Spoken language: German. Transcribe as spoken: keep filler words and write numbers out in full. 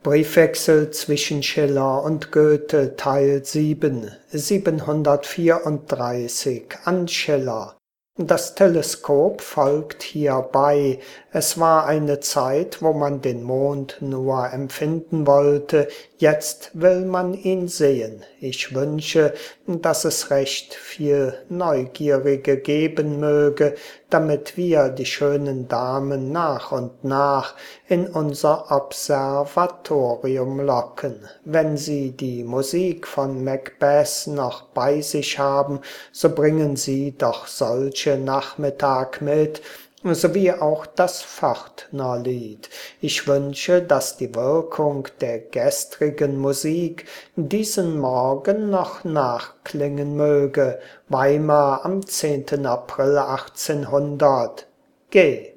Briefwechsel zwischen Schiller und Goethe Teil sieben, siebenhundertvierunddreißig an Schiller. Das Teleskop folgt hierbei. Es war eine Zeit, wo man den Mond nur empfinden wollte, jetzt will man ihn sehen. Ich wünsche, dass es recht viel Neugierige geben möge, damit wir die schönen Damen nach und nach in unser Observatorium locken. Wenn Sie die Musik von Macbeth noch bei sich haben, so bringen Sie doch solche Nachmittag mit, sowie auch das Pförtnerlied. Ich wünsche, dass die Wirkung der gestrigen Musik diesen Morgen noch nachklingen möge. Weimar am zehnten April achtzehnhundert. G